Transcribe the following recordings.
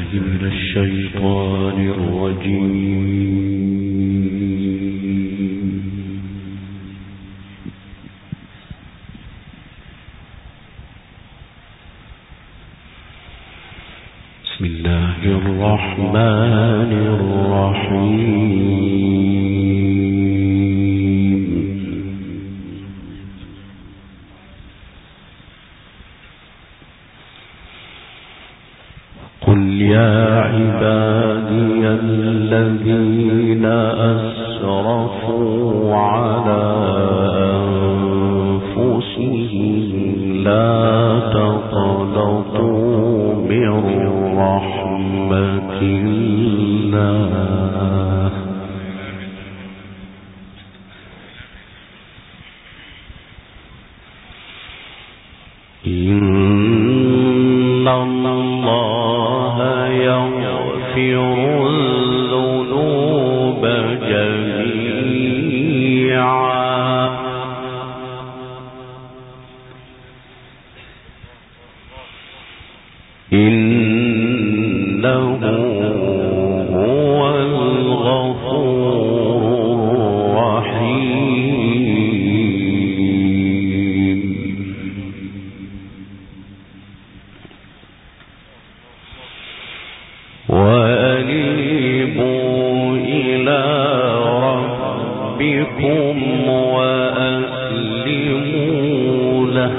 من الشيطان الرجيم. بسم الله الرحمن الرحيم. قل يا عبادي الذين أسرفوا على أنفسهم لا تقنطوا من رحمة الله إن الله يغفر الذنوب جميعا إنه هو الغفور الرحيم. وأنيبوا إلى ربكم وأسلموا له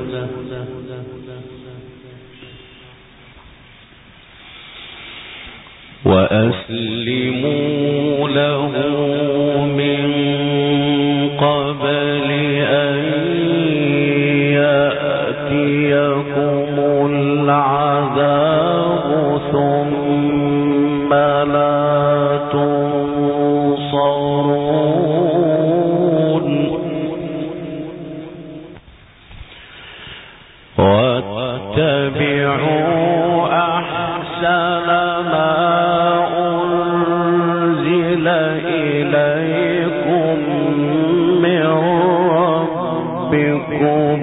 من قبل أن يأتيكم العذاب ثم لا تنصرون. واتبعوا أحسن ما أنزل إليكم من ربكم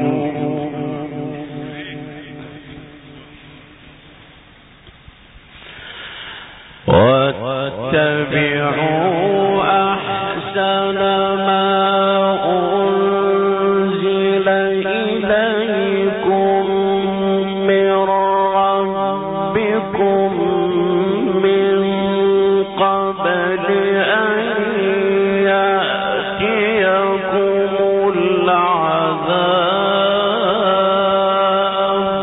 من قبل أن يأتيكم العذاب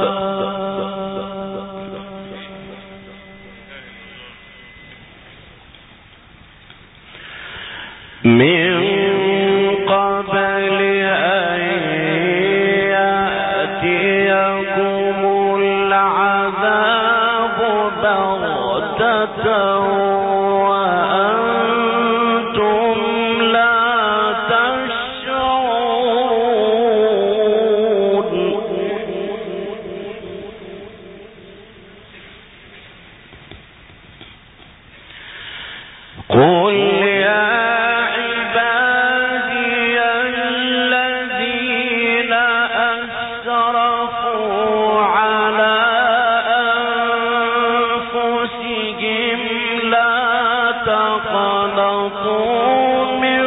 بغتة وأنتم لا تشعرون. قل يا عبادي الذين أسرفوا على أنفسهم لا تقنطوا من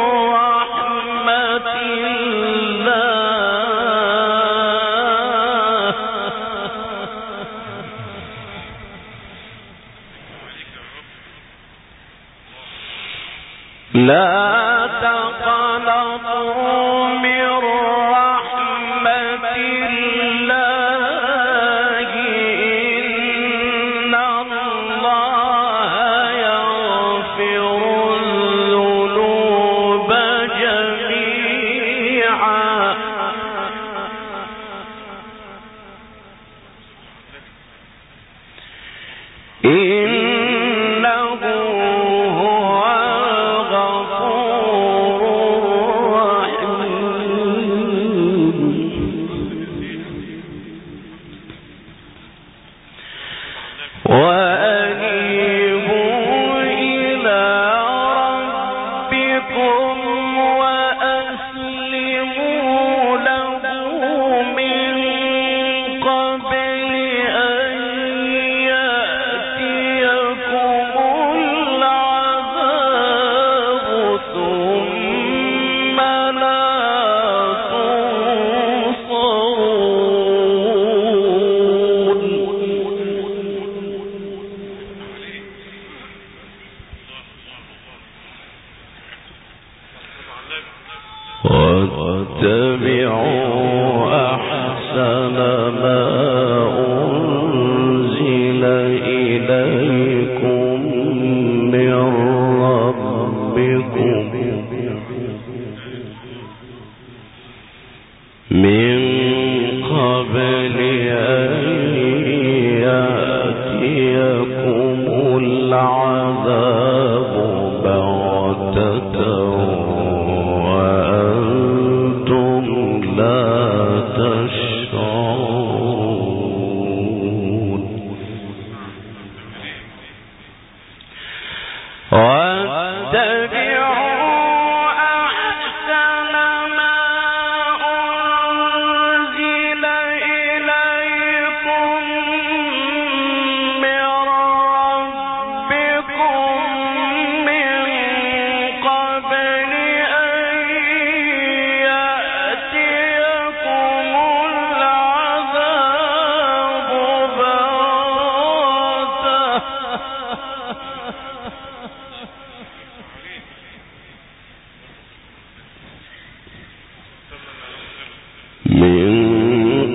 رحمة الله لا تقنطوا من رحمة الله إن الله يغفر الذنوب جميعا إنه هو الغفور الرحيم. وأنيبوا إلى ربكم وأسلموا له من قبل أن يأتيكم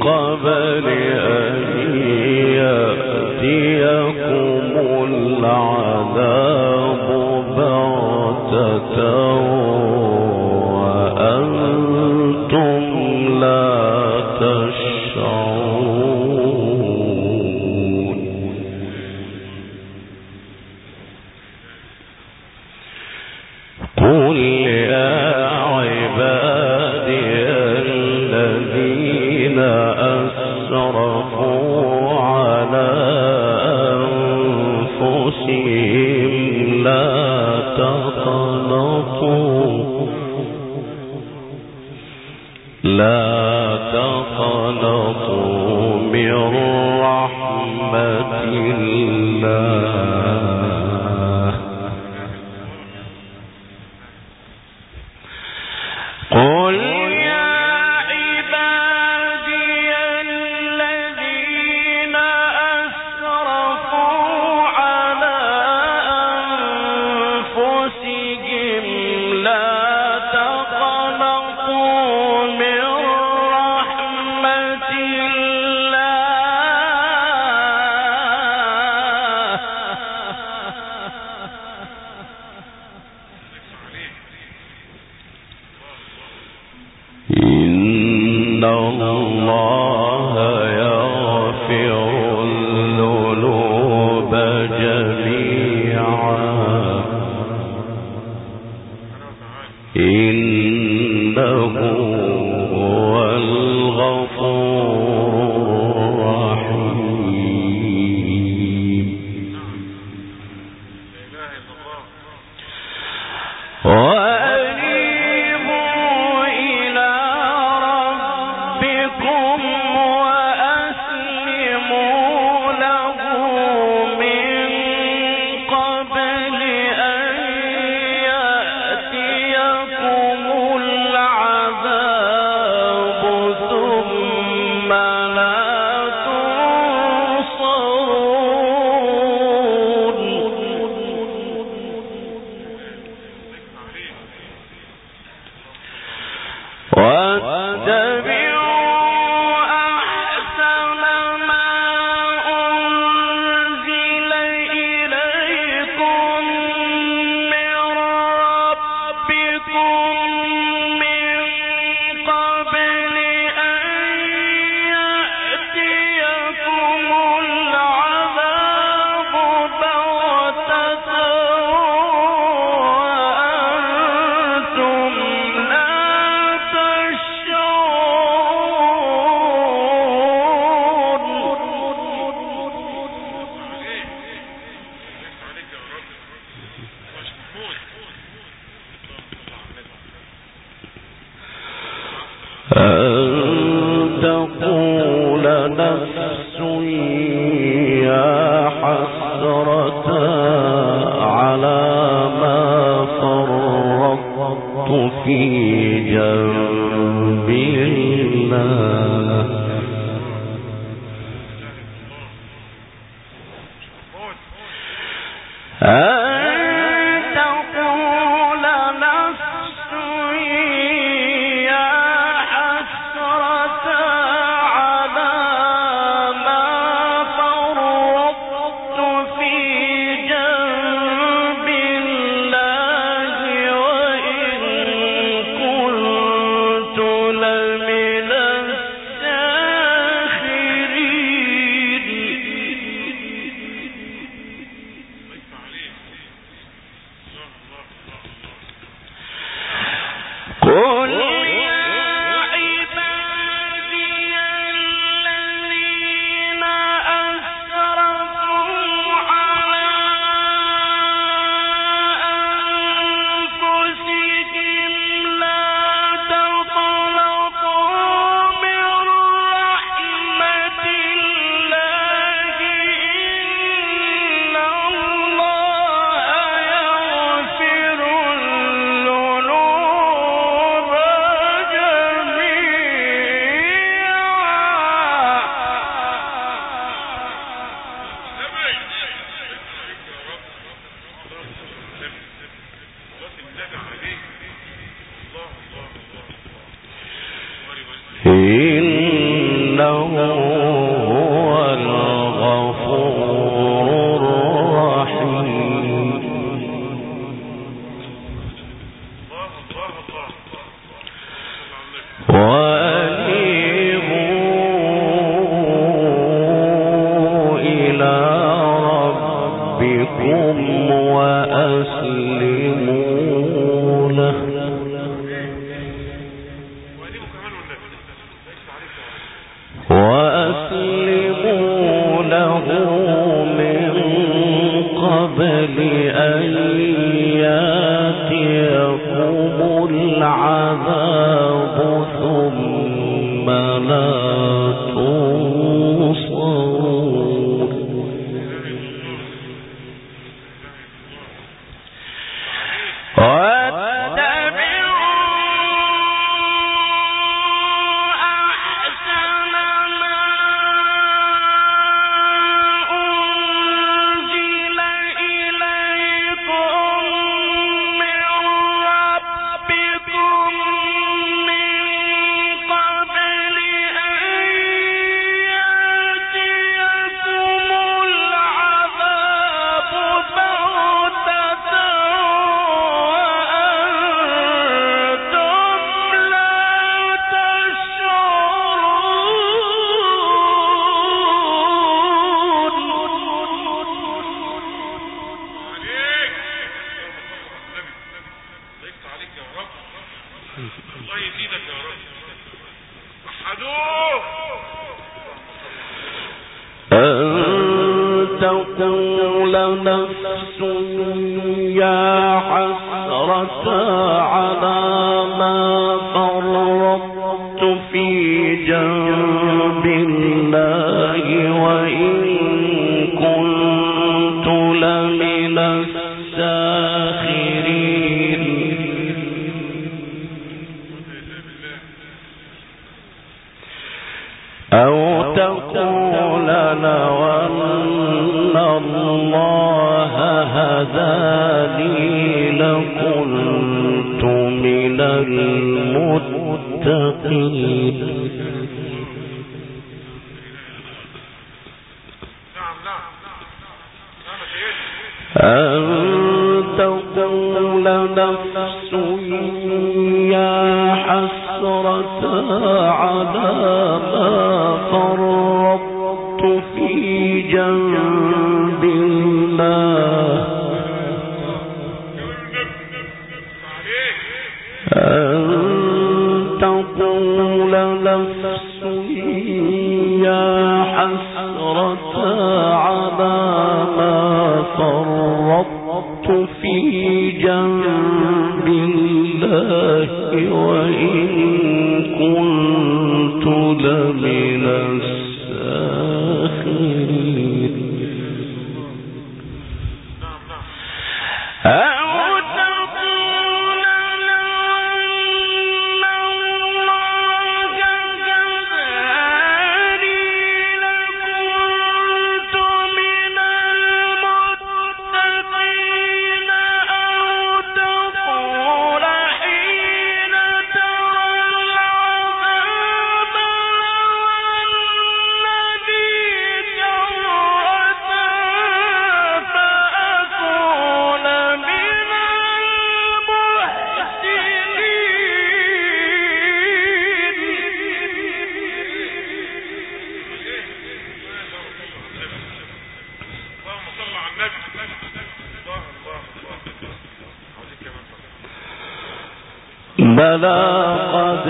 قبل أن يأتيكم العذاب بغتة وأنتم لا تشعرون. قل يا عبادي الذين أسرفوا على أنفسهم لا تقنطوا من رحمة الله. قل يا عبادي الذين أسرفوا على أنفسهم لا تقنطوا من رحمة إن الله يغفر الذنوب جميعا إنه هو الغفور الرحيم. تقول نفس يا حسرة على ما فرطت في جنب الله. إنه هو الغفور الرحيم وأنيبوا إلى ربكم وأسلموا له من قبل أن يأتيكم العذاب ثم لا تنصرون تقول نفس يا حسرة على ما فرطت في جنب الله وإن كنت لمن الساخرين أو تقول لو أن الله هداني لكنت من المتقين أن تقول نفس يا حسرة على ما فرطت في جنب الله أن تقول نفس يا حسرة على ما فرطت في جنب الله وإن كنت لمن الساخرين بلى قد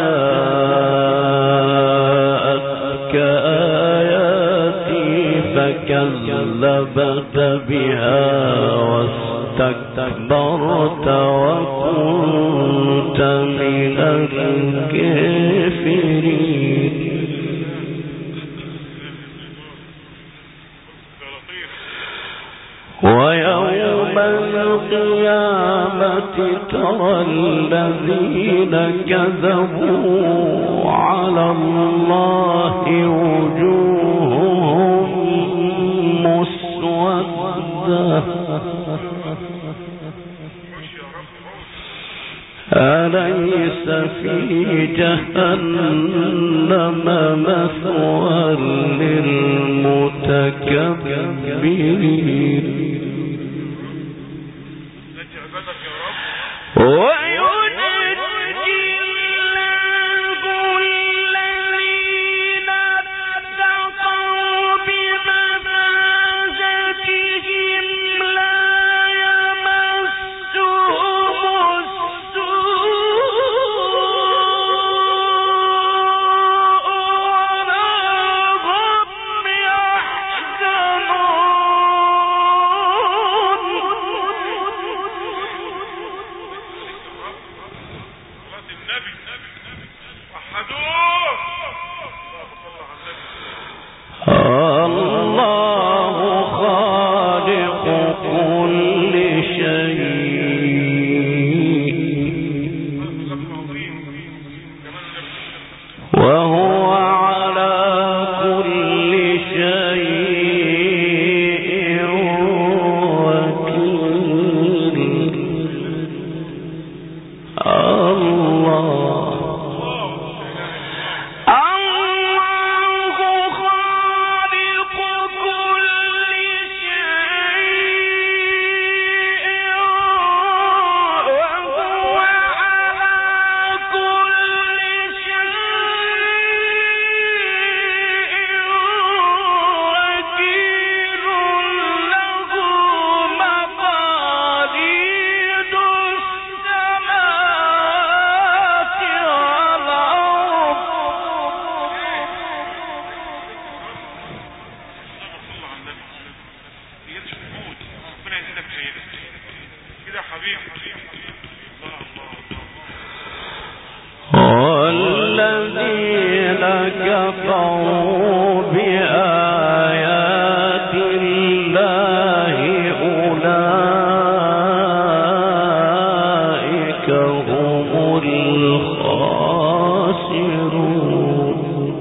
جاءتك آياتي فكذبت بها واستكبرت وكنت من الكافرين ويوم القيامة ترى الذين كذبوا على الله وجوههم مسودة أليس في جهنم مثوى للمتكبرين والذين كفروا بآيات الله أولئك هم الخاسرون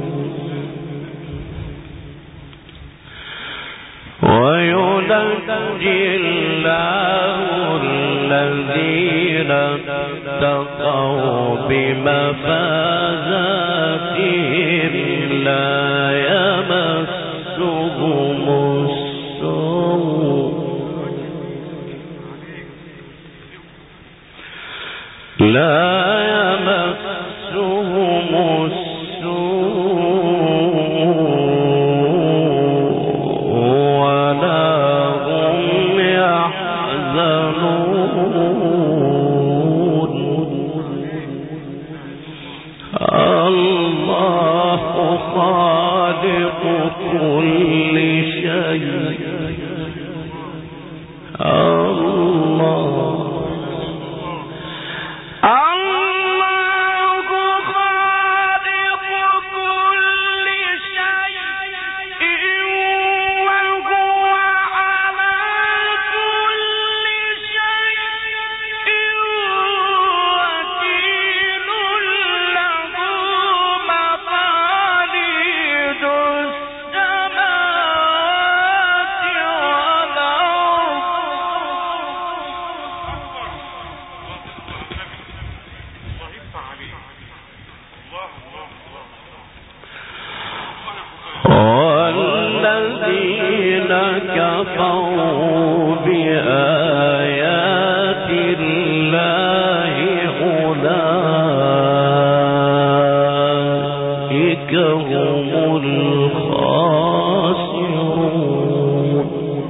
وينجي الله الذين اتقوا بمفازاتهم لا يمسهم السوء ولا هم يحزنون الله خالق كل شيء والذين كفروا بآيات الله أولئك هم الخاسرون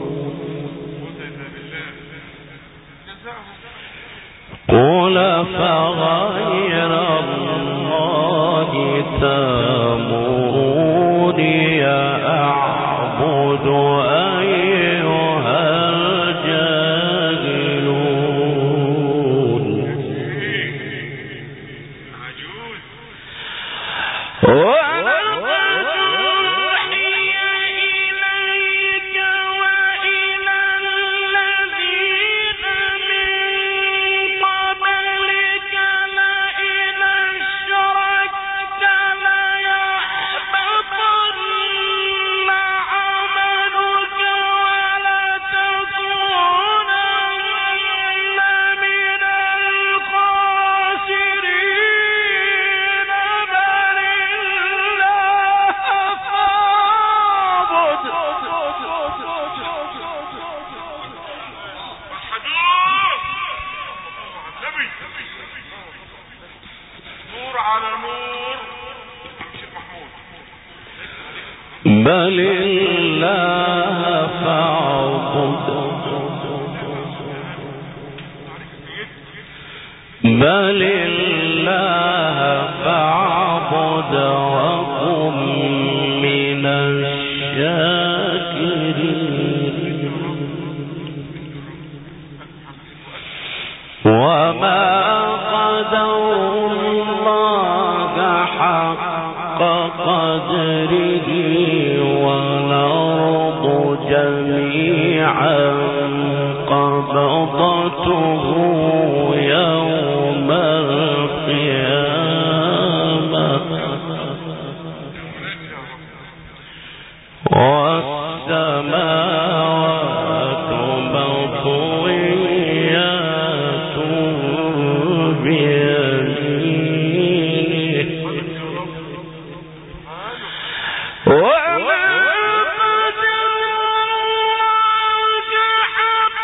قل فغير الله تأمروني أعبد أيها الجاهلون عملك بل الله فاعبد بل الله فاعبد وكن من الشاكرين وما قدروا الله حق قدره والأرض جميعا قبضته يوم القيامة والسماوات مطويات بيمينه وما قدر الله حق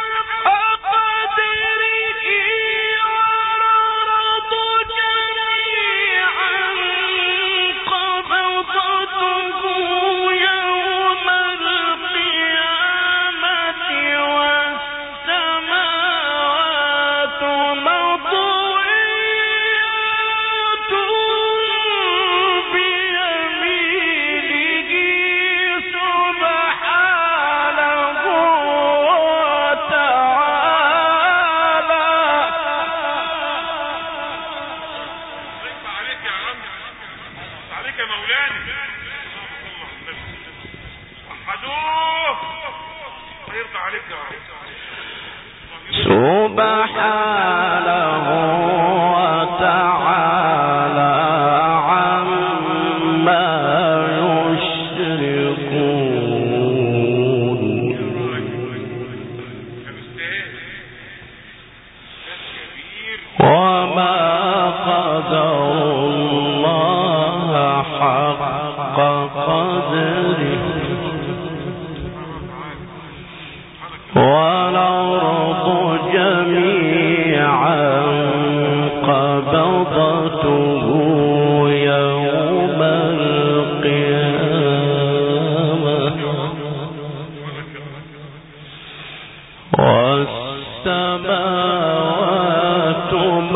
قدره والأرض جميعا قبضته يوم القيامة والسماوات مطويات بيمينه سبحانه وتعالى. عليك يا عم، عليك يا مولانا. وحدوه ويرضى عليك يا عم. سبحانه وتعالى عما يشركون وما قدروا الله حق قدره والأرض جميعا قبضته يوم القيامة والسماوات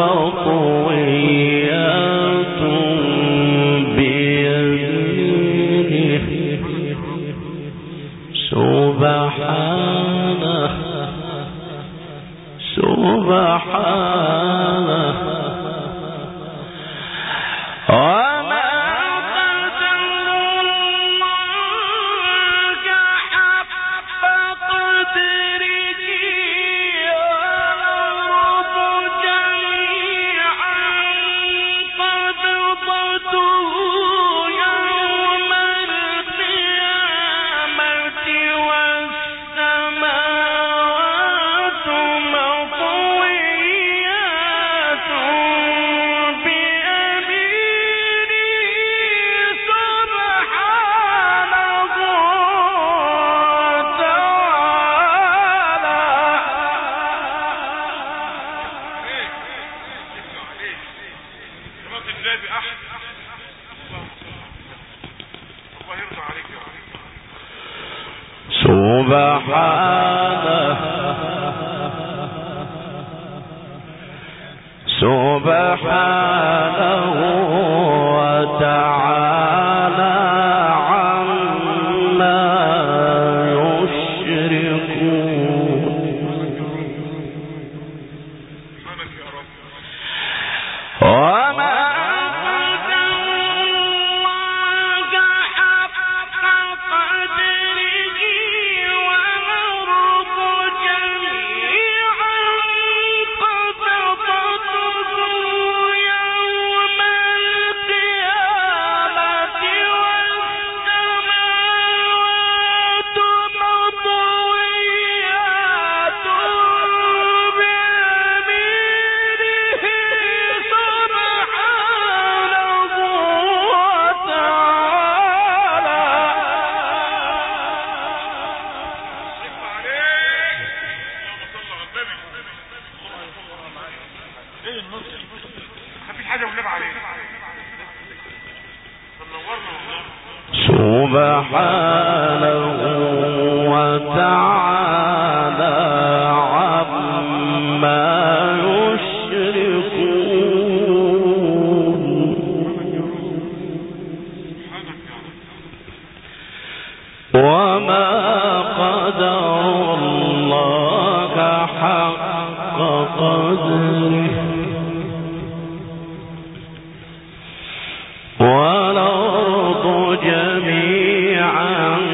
مطويات بيمينه سبحانه سبحانه وما قدروا الله حق قدره والأرض جميعا قبضته يوم القيامة والسماوات مطويات بيمينه سبحانه وتعالى عما يشركون وما قدر الله حق قدره والأرض سبحانه وتعالى عما يشركون. وما قدر الله حق قدره والأرض جميعا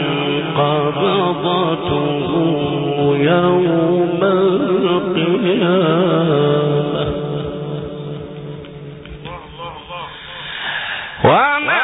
قبضته يوم القيامة وما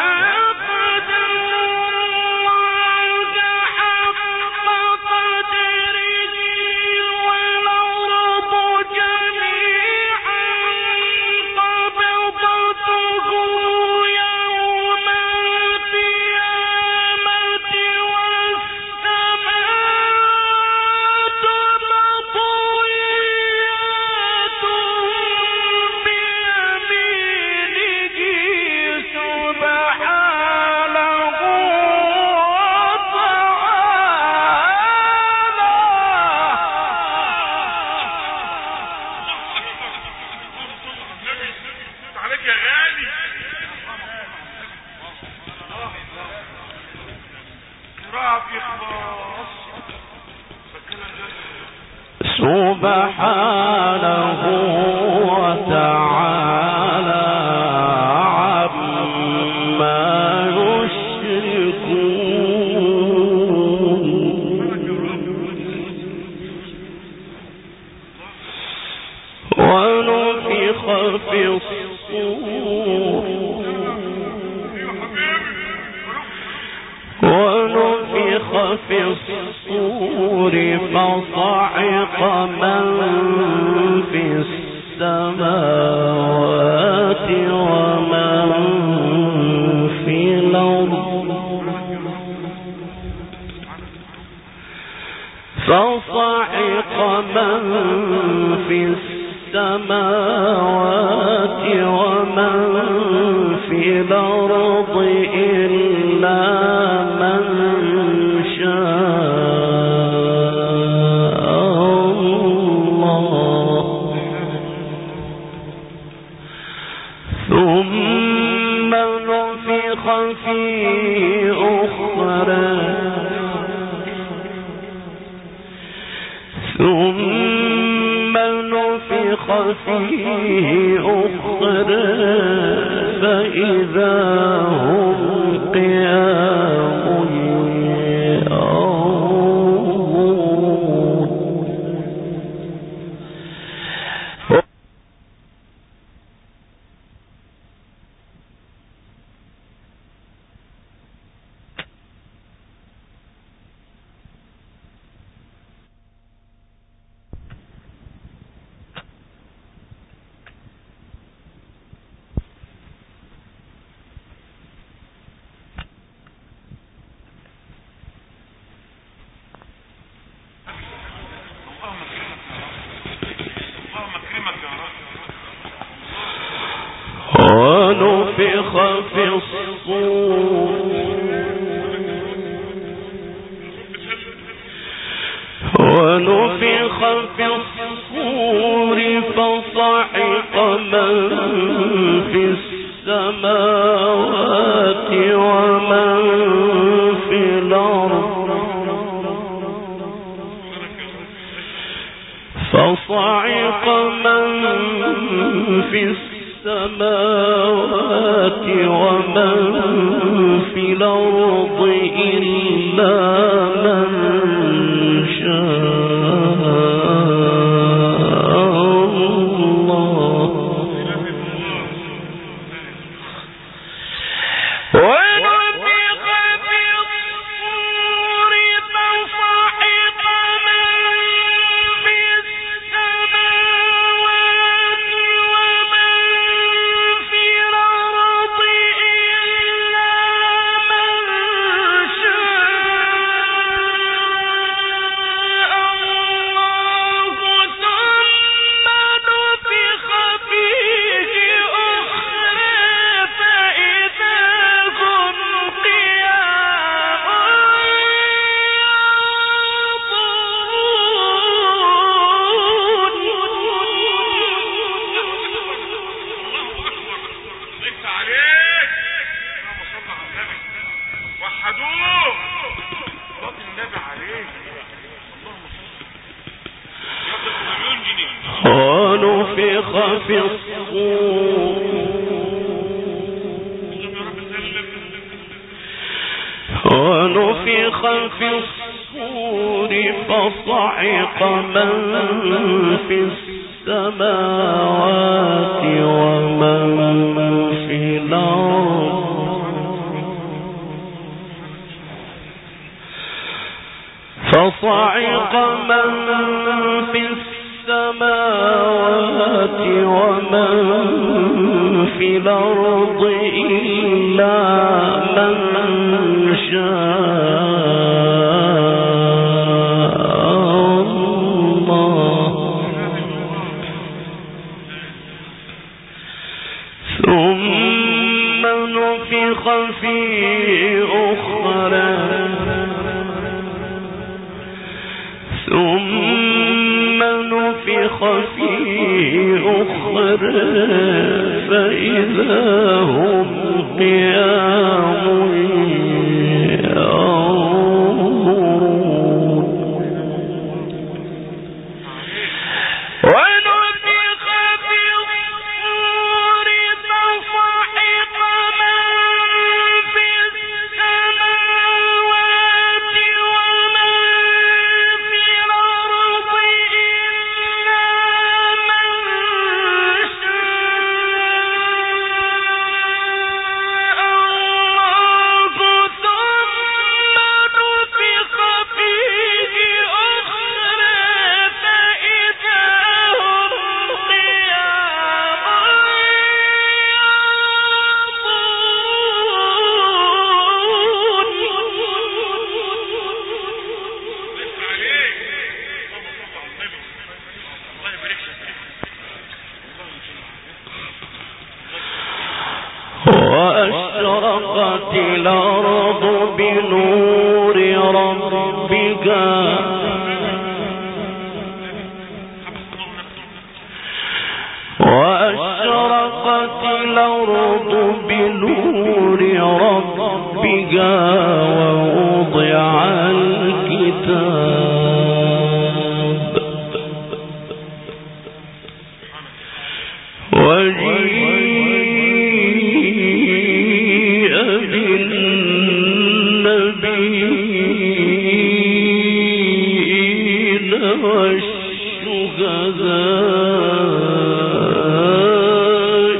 سبحانه وتعالى عما يشركون. ونفخ في الصور فصعق من في السماوات ومن في الأرض إلا من شاء الله ثم نفخ فيه أخرى فإذا هم قيام ينظرون. ونفخ في الصور فصعق من في السماوات ومن في الأرض إلا من شاء الله ونفخ في الصور فصعق من في السماوات ومن في الأرض فصعق من في السماوات ومن في الأرض إلا من شاء الله ثم نفخ فيه أخرى فإذا هم قيام ينظرون ونفخ في الصور فصعق من في السماوات ومن في الأرض إلا من شاء الله ثم نفخ فيه أخرى فإذا هم قيام وأشرقت الأرض بنور ربها وأشرقت الأرض بنور ربها ووضع الكتاب وجيء بالنبيين والشهداء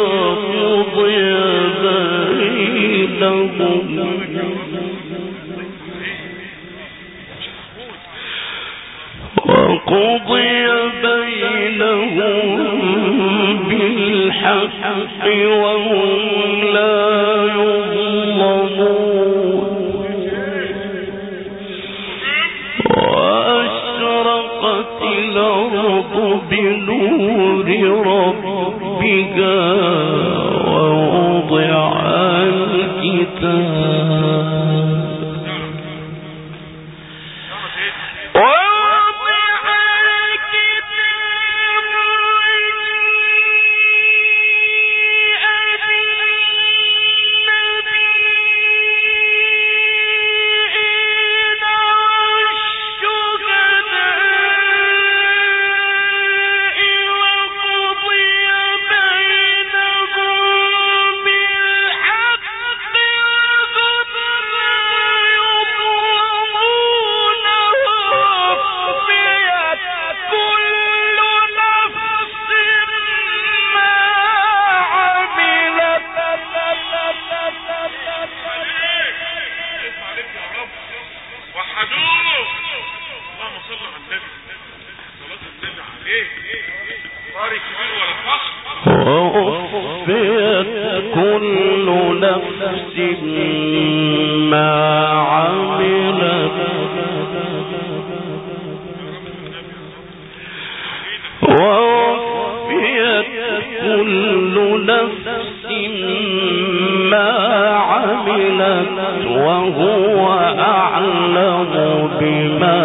وقضي بينهم بالحق وهم لا يظلمون وأشرقت الأرض بنور ربها ووضع الكتاب ووفيت كل نفس ما عملت ووفيت كل نفس ما عملت وهو أعلم بما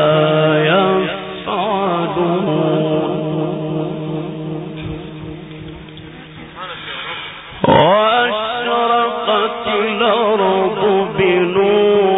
يفعلون وأشرقت الأرض بنور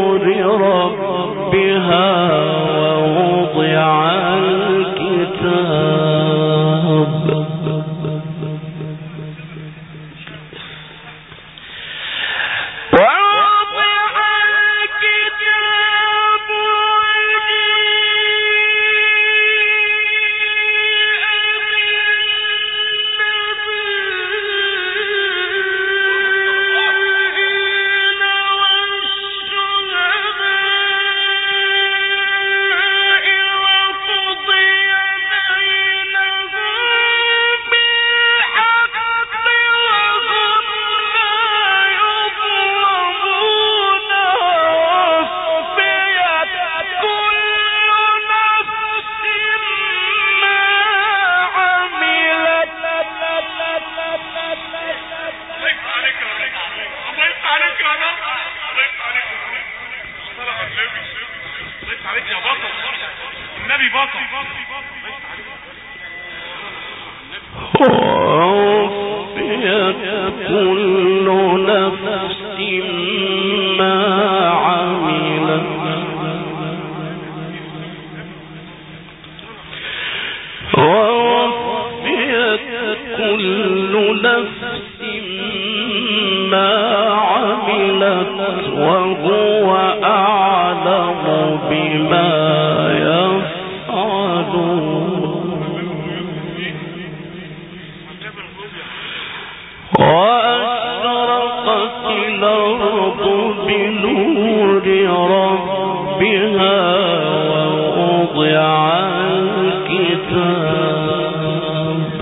النبي بطل. ووفيت كل نفس ما عملت ووفيت كل نفس ما عملت وهو أعلم بما وأشرقت الأرض بنور ربها ووضع الكتاب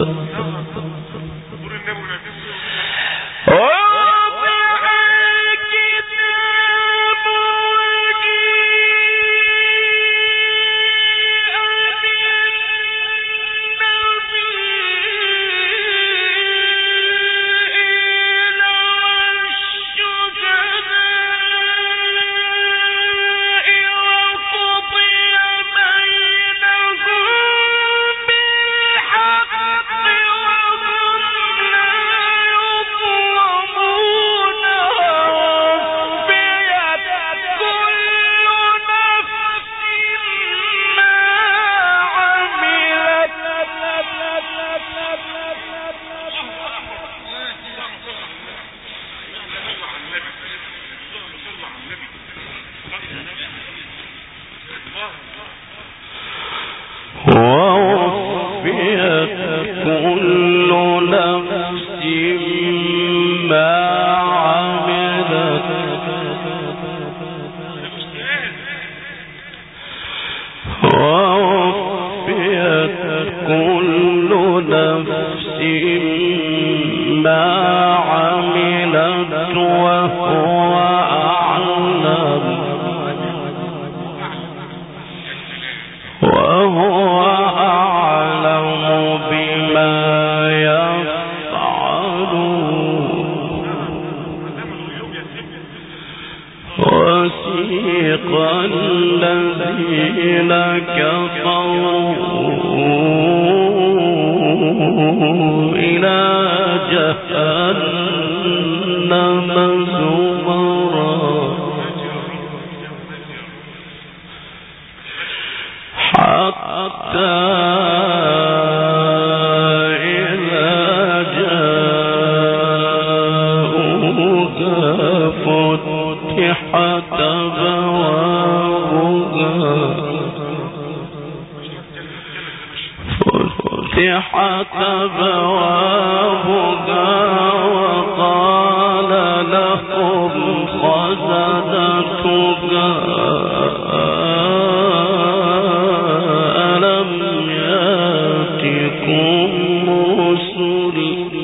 ووفيت كل نفس ما عملت ووفيت كل نفس ما عملت وهو أعلم بما يفعلون وسيق الذين كفروا إلى جهنم زمرا حتى إذا جاءوها فتحت أبوابها وقال لهم خزنتها ألم يأتكم رسل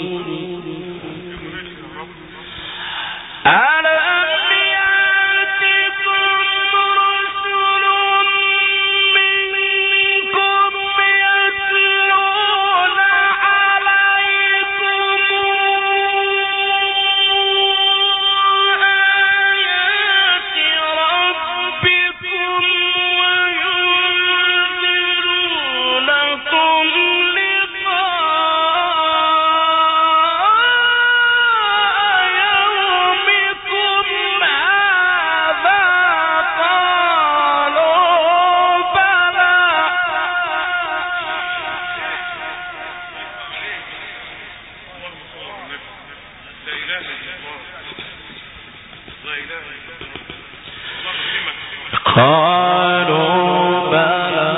قالوا بلى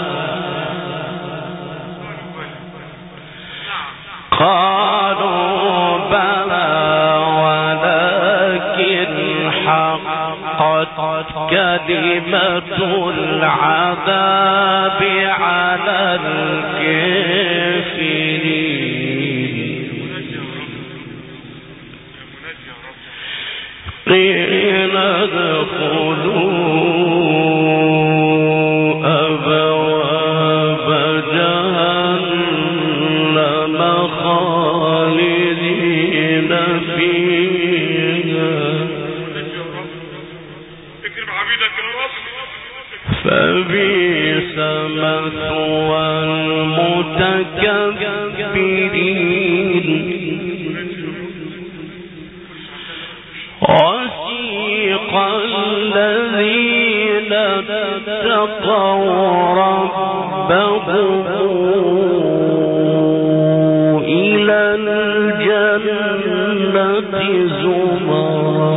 ولكن حقت كلمة العذاب على الكافرين قيل ادخلوا أبواب جهنم خالدين فيها فبئس مثوى المتكبرين وسيق الذين اتقوا ربهم إلى الجنة زمرا.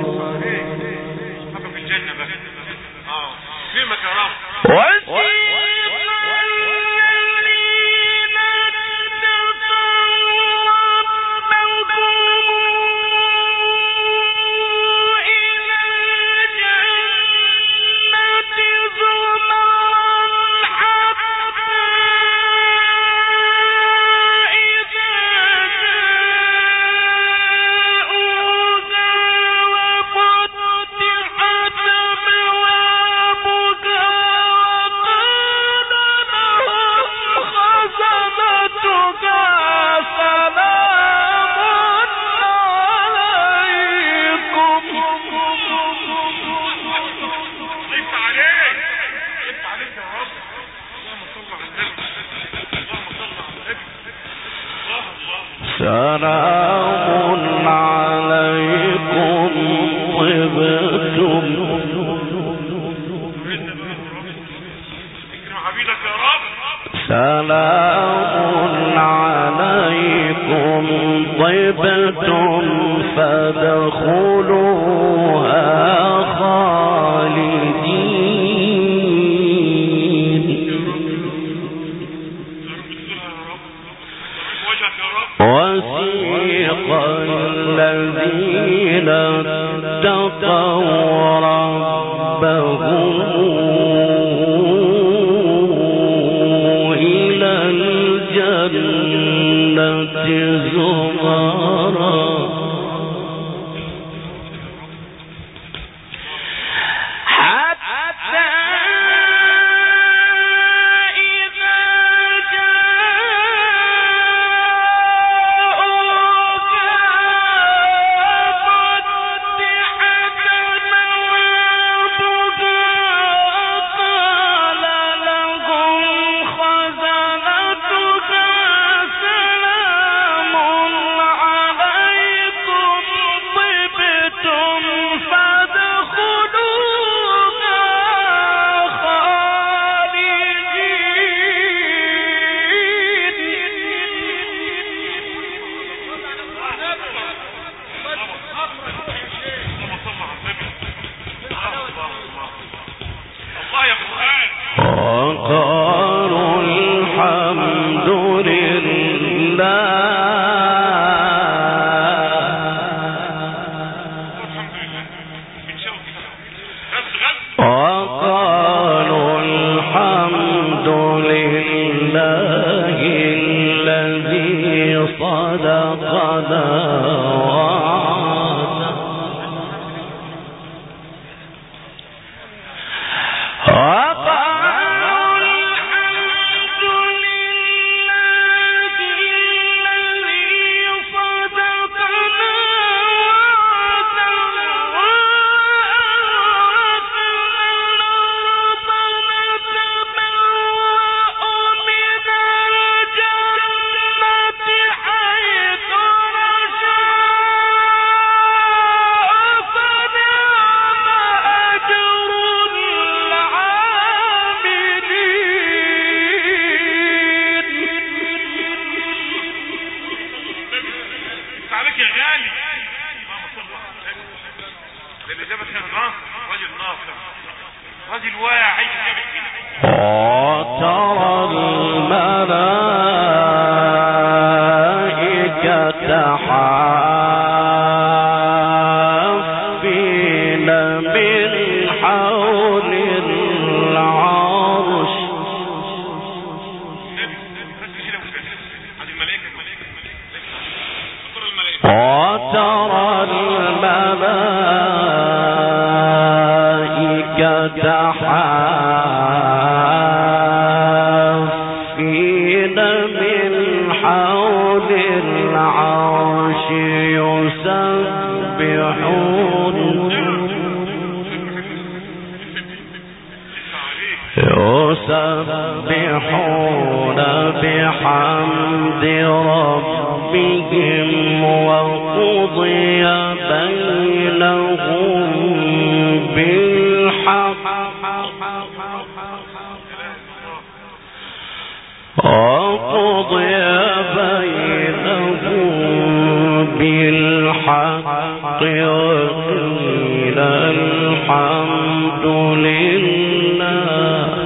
سلام عليكم طبتم. سلام عليكم طبتم فادخلوها خالدين. وسيق الذين اتقوا ربهم إلى الجنة زمرا وقالوا الحمد لله الذي صدقنا وترى الملائكة حافين من حول العرش وترى الملائكة حافين من حول العرش يسبحون يسبحون بحمد ربهم وقضي بينهم بالحق وقيل الحمد لله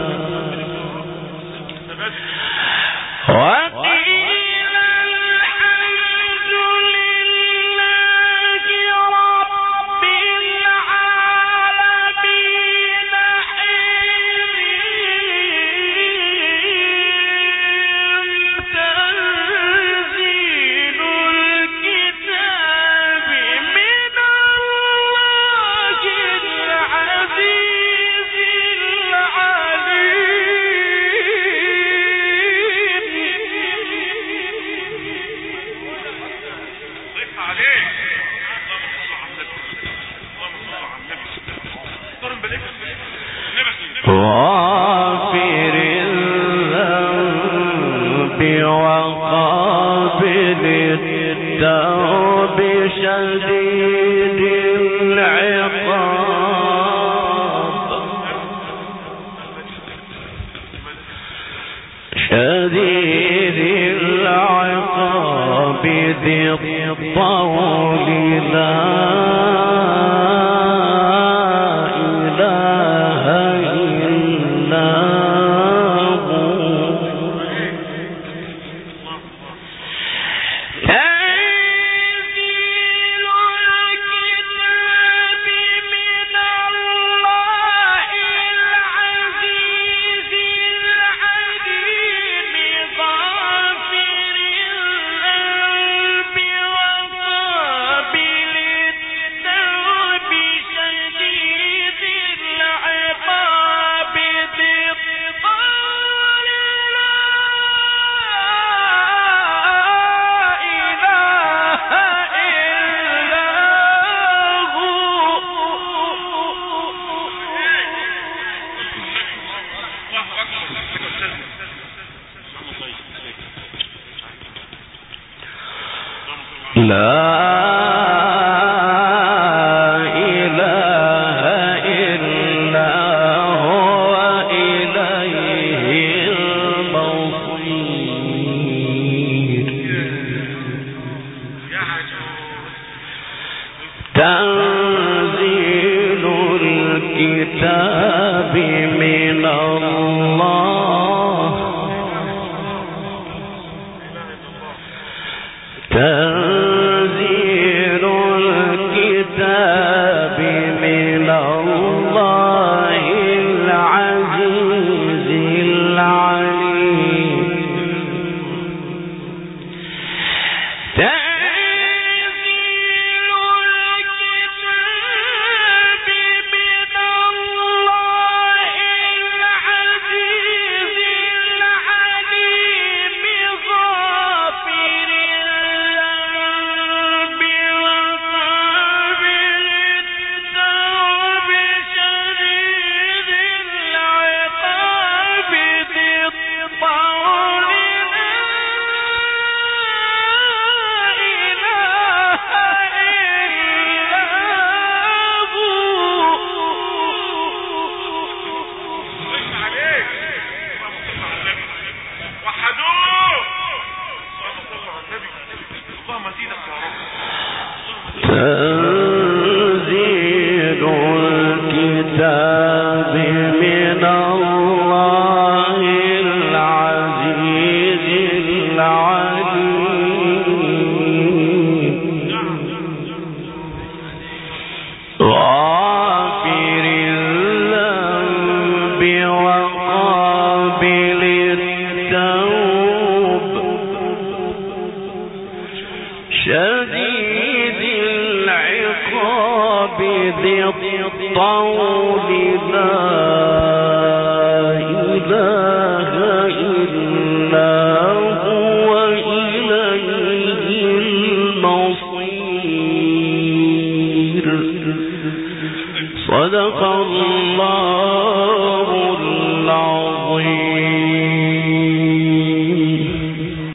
غافر الذنب وقابل التوب شديد العقاب ذي الطول لا تنزيل الكتاب من الله تنزيل الكتاب من الله العزيز العليم تنزيل الكتاب من الله العزيز العليم غافر الذنب وقابل التوب شديد العقاب ذي الطول لا إله إلا هو إليه المصير صدق الله